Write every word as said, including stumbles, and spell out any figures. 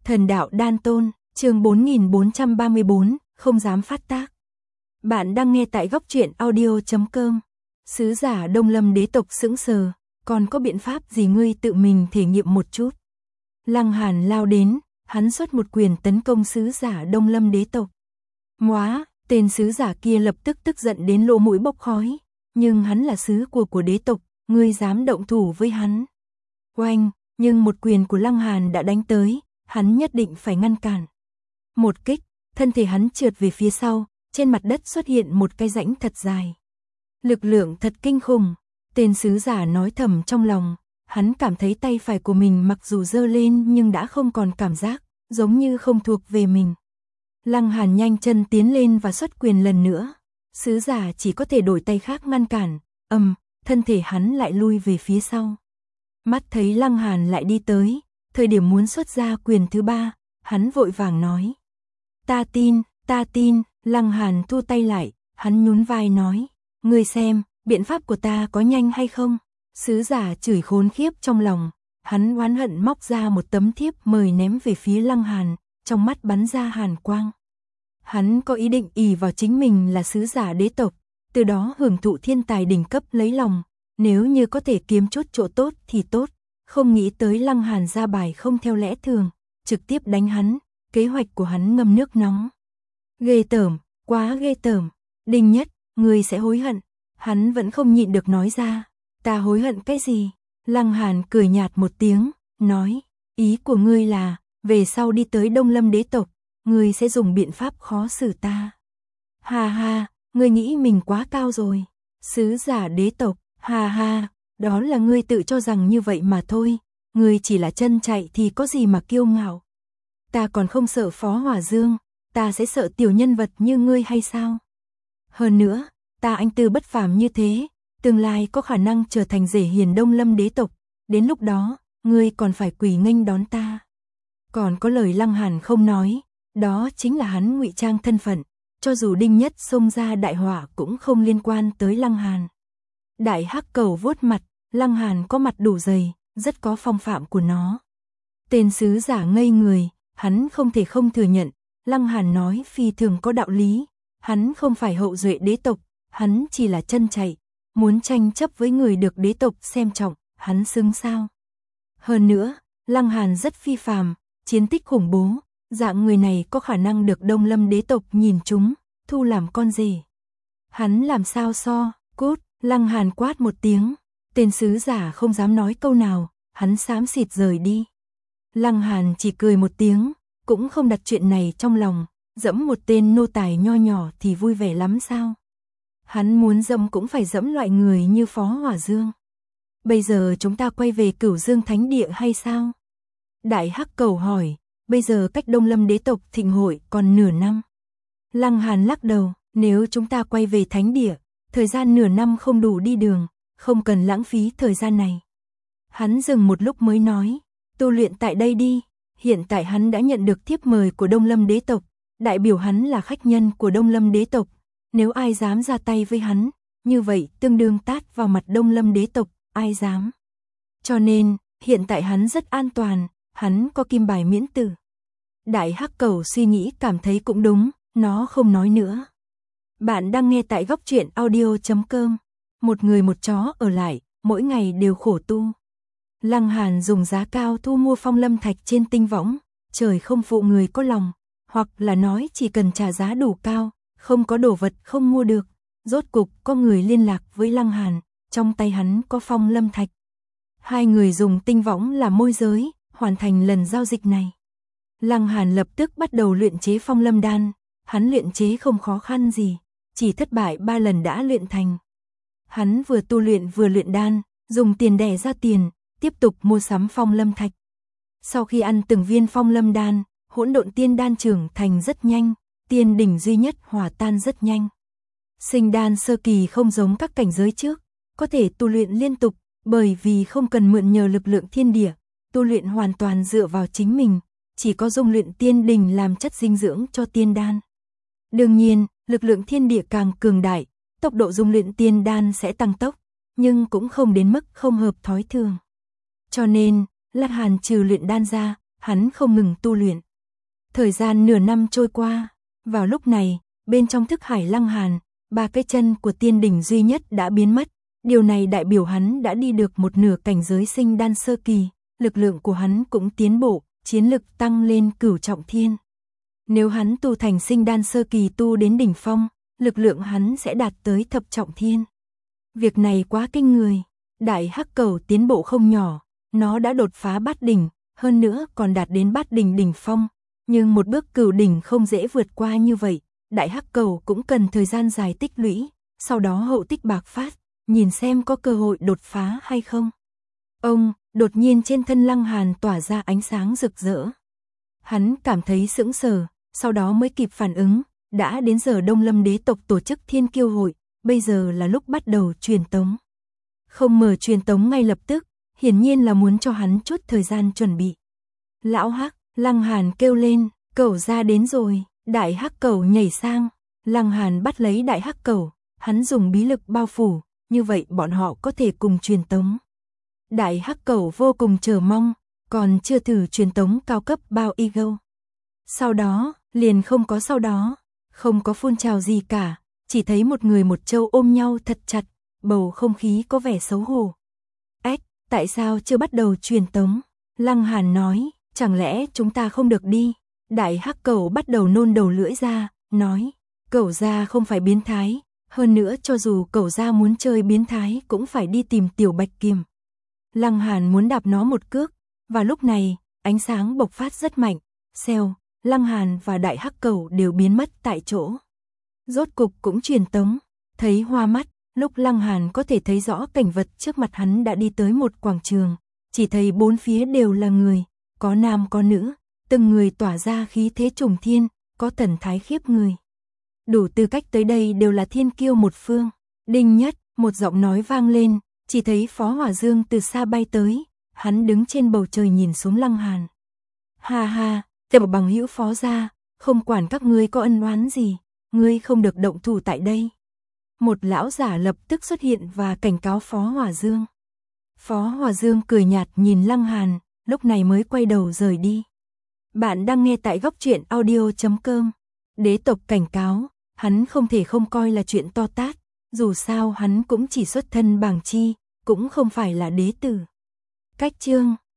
Thần đạo đan tôn, chương bốn nghìn bốn trăm ba mươi bốn, không dám phát tác. Bạn đang nghe tại góc truyện audio chấm com. Sứ giả Đông Lâm đế tộc sững sờ, còn có biện pháp gì ngươi tự mình thể nghiệm một chút. Lăng Hàn lao đến, hắn xuất một quyền tấn công sứ giả Đông Lâm đế tộc. Móa, tên sứ giả kia lập tức tức giận đến lỗ mũi bốc khói, nhưng hắn là sứ của của đế tộc, ngươi dám động thủ với hắn. Oanh, nhưng một quyền của Lăng Hàn đã đánh tới, hắn nhất định phải ngăn cản. Một kích, thân thể hắn trượt về phía sau, trên mặt đất xuất hiện một cái rãnh thật dài. Lực lượng thật kinh khủng, tên sứ giả nói thầm trong lòng, hắn cảm thấy tay phải của mình mặc dù giơ lên nhưng đã không còn cảm giác, giống như không thuộc về mình. Lăng Hàn nhanh chân tiến lên và xuất quyền lần nữa, sứ giả chỉ có thể đổi tay khác ngăn cản, ầm, thân thể hắn lại lui về phía sau. Mắt thấy Lăng Hàn lại đi tới, thời điểm muốn xuất ra quyền thứ ba, hắn vội vàng nói. Ta tin, ta tin, Lăng Hàn thu tay lại, hắn nhún vai nói, ngươi xem, biện pháp của ta có nhanh hay không? Sứ giả chửi khốn khiếp trong lòng, hắn oán hận móc ra một tấm thiếp mời ném về phía Lăng Hàn, trong mắt bắn ra hàn quang. Hắn có ý định ỷ vào chính mình là sứ giả đế tộc, từ đó hưởng thụ thiên tài đỉnh cấp lấy lòng, nếu như có thể kiếm chút chỗ tốt thì tốt, không nghĩ tới Lăng Hàn ra bài không theo lẽ thường, trực tiếp đánh hắn, kế hoạch của hắn ngâm nước nóng. Ghê tởm, quá ghê tởm, Đinh Nhất, ngươi sẽ hối hận, hắn vẫn không nhịn được nói ra, ta hối hận cái gì? Lăng Hàn cười nhạt một tiếng, nói, ý của ngươi là, về sau đi tới Đông Lâm đế tộc, ngươi sẽ dùng biện pháp khó xử ta. Ha ha, ngươi nghĩ mình quá cao rồi, sứ giả đế tộc, ha ha, đó là ngươi tự cho rằng như vậy mà thôi, ngươi chỉ là chân chạy thì có gì mà kiêu ngạo. Ta còn không sợ Phó Hỏa Dương, ta sẽ sợ tiểu nhân vật như ngươi hay sao? Hơn nữa, ta anh tư bất phàm như thế, tương lai có khả năng trở thành rể hiền Đông Lâm đế tộc, đến lúc đó, ngươi còn phải quỳ nghênh đón ta. Còn có lời Lăng Hàn không nói, đó chính là hắn ngụy trang thân phận, cho dù Đinh Nhất xông ra đại họa cũng không liên quan tới Lăng Hàn. Đại hắc cầu vuốt mặt, Lăng Hàn có mặt đủ dày, rất có phong phạm của nó. Tên sứ giả ngây người, hắn không thể không thừa nhận, Lăng Hàn nói phi thường có đạo lý, hắn không phải hậu duệ đế tộc, hắn chỉ là chân chạy, muốn tranh chấp với người được đế tộc xem trọng, hắn xứng sao. Hơn nữa, Lăng Hàn rất phi phàm, chiến tích khủng bố, dạng người này có khả năng được Đông Lâm đế tộc nhìn chúng, thu làm con rể. Hắn làm sao so, cút, Lăng Hàn quát một tiếng, tên sứ giả không dám nói câu nào, hắn xám xịt rời đi. Lăng Hàn chỉ cười một tiếng, cũng không đặt chuyện này trong lòng, dẫm một tên nô tài nho nhỏ thì vui vẻ lắm sao. Hắn muốn dẫm cũng phải dẫm loại người như Phó Hỏa Dương. Bây giờ chúng ta quay về Cửu Dương Thánh Địa hay sao? Đại hắc cầu hỏi, bây giờ cách Đông Lâm đế tộc thịnh hội còn nửa năm. Lăng Hàn lắc đầu, nếu chúng ta quay về Thánh Địa, thời gian nửa năm không đủ đi đường, không cần lãng phí thời gian này. Hắn dừng một lúc mới nói, tu luyện tại đây đi, hiện tại hắn đã nhận được thiếp mời của Đông Lâm đế tộc, đại biểu hắn là khách nhân của Đông Lâm đế tộc, nếu ai dám ra tay với hắn, như vậy tương đương tát vào mặt Đông Lâm đế tộc, ai dám. Cho nên, hiện tại hắn rất an toàn, hắn có kim bài miễn tử. Đại hắc cầu suy nghĩ cảm thấy cũng đúng, nó không nói nữa. Bạn đang nghe tại góc truyện audio chấm com. Một người một chó ở lại, mỗi ngày đều khổ tu. Lăng Hàn dùng giá cao thu mua phong lâm thạch trên tinh võng, trời không phụ người có lòng, hoặc là nói chỉ cần trả giá đủ cao, không có đồ vật không mua được. Rốt cục có người liên lạc với Lăng Hàn, trong tay hắn có phong lâm thạch. Hai người dùng tinh võng làm môi giới, hoàn thành lần giao dịch này. Lăng Hàn lập tức bắt đầu luyện chế phong lâm đan, hắn luyện chế không khó khăn gì, chỉ thất bại ba lần đã luyện thành. Hắn vừa tu luyện vừa luyện đan, dùng tiền đẻ ra tiền, tiếp tục mua sắm phong lâm thạch. Sau khi ăn từng viên phong lâm đan, hỗn độn tiên đan trưởng thành rất nhanh, tiên đỉnh duy nhất hòa tan rất nhanh. Sinh đan sơ kỳ không giống các cảnh giới trước, có thể tu luyện liên tục, bởi vì không cần mượn nhờ lực lượng thiên địa, tu luyện hoàn toàn dựa vào chính mình, chỉ có dung luyện tiên đỉnh làm chất dinh dưỡng cho tiên đan. Đương nhiên, lực lượng thiên địa càng cường đại, tốc độ dung luyện tiên đan sẽ tăng tốc, nhưng cũng không đến mức không hợp thói thường. Cho nên, Lăng Hàn trừ luyện đan ra, hắn không ngừng tu luyện. Thời gian nửa năm trôi qua, vào lúc này, bên trong thức hải Lăng Hàn, ba cái chân của tiên đỉnh duy nhất đã biến mất. Điều này đại biểu hắn đã đi được một nửa cảnh giới sinh đan sơ kỳ, lực lượng của hắn cũng tiến bộ, chiến lực tăng lên cửu trọng thiên. Nếu hắn tu thành sinh đan sơ kỳ tu đến đỉnh phong, lực lượng hắn sẽ đạt tới thập trọng thiên. Việc này quá kinh người, đại hắc cầu tiến bộ không nhỏ, nó đã đột phá bát đỉnh, hơn nữa còn đạt đến bát đỉnh đỉnh phong, nhưng một bước cửu đỉnh không dễ vượt qua như vậy, đại hắc cầu cũng cần thời gian dài tích lũy, sau đó hậu tích bạc phát, nhìn xem có cơ hội đột phá hay không. Ông, đột nhiên trên thân Lăng Hàn tỏa ra ánh sáng rực rỡ. Hắn cảm thấy sững sờ, sau đó mới kịp phản ứng, đã đến giờ Đông Lâm đế tộc tổ chức Thiên Kiêu hội, bây giờ là lúc bắt đầu truyền tống. Không mở truyền tống ngay lập tức, hiển nhiên là muốn cho hắn chút thời gian chuẩn bị. Lão Hắc, Lăng Hàn kêu lên, cẩu ra đến rồi, đại hắc cẩu nhảy sang, Lăng Hàn bắt lấy đại hắc cẩu, hắn dùng bí lực bao phủ, như vậy bọn họ có thể cùng truyền tống. Đại hắc cẩu vô cùng chờ mong, còn chưa thử truyền tống cao cấp bao ego. Sau đó, liền không có sau đó, không có phun trào gì cả, chỉ thấy một người một trâu ôm nhau thật chặt, bầu không khí có vẻ xấu hổ. Ếch, tại sao chưa bắt đầu truyền tống? Lăng Hàn nói, chẳng lẽ chúng ta không được đi? Đại hắc cẩu bắt đầu nôn đầu lưỡi ra, nói, cẩu gia không phải biến thái, hơn nữa cho dù cẩu gia muốn chơi biến thái cũng phải đi tìm tiểu bạch kiềm. Lăng Hàn muốn đạp nó một cước, và lúc này, ánh sáng bộc phát rất mạnh, xèo, Lăng Hàn và đại hắc cẩu đều biến mất tại chỗ. Rốt cục cũng truyền tống, thấy hoa mắt, lúc Lăng Hàn có thể thấy rõ cảnh vật trước mặt hắn đã đi tới một quảng trường, chỉ thấy bốn phía đều là người, có nam có nữ, từng người tỏa ra khí thế trùng thiên, có thần thái khiếp người. Đủ tư cách tới đây đều là thiên kiêu một phương. Đinh nhất, một giọng nói vang lên, chỉ thấy Phó Hỏa Dương từ xa bay tới, hắn đứng trên bầu trời nhìn xuống Lăng Hàn. Ha ha, tiểu bằng hữu Phó gia, không quản các ngươi có ân oán gì, ngươi không được động thủ tại đây. Một lão giả lập tức xuất hiện và cảnh cáo Phó Hỏa Dương. Phó Hỏa Dương cười nhạt nhìn Lăng Hàn, lúc này mới quay đầu rời đi. Bạn đang nghe tại góc truyện audio chấm com. Đế tộc cảnh cáo, hắn không thể không coi là chuyện to tát, dù sao hắn cũng chỉ xuất thân bảng chi, cũng không phải là đế tử. Cách chương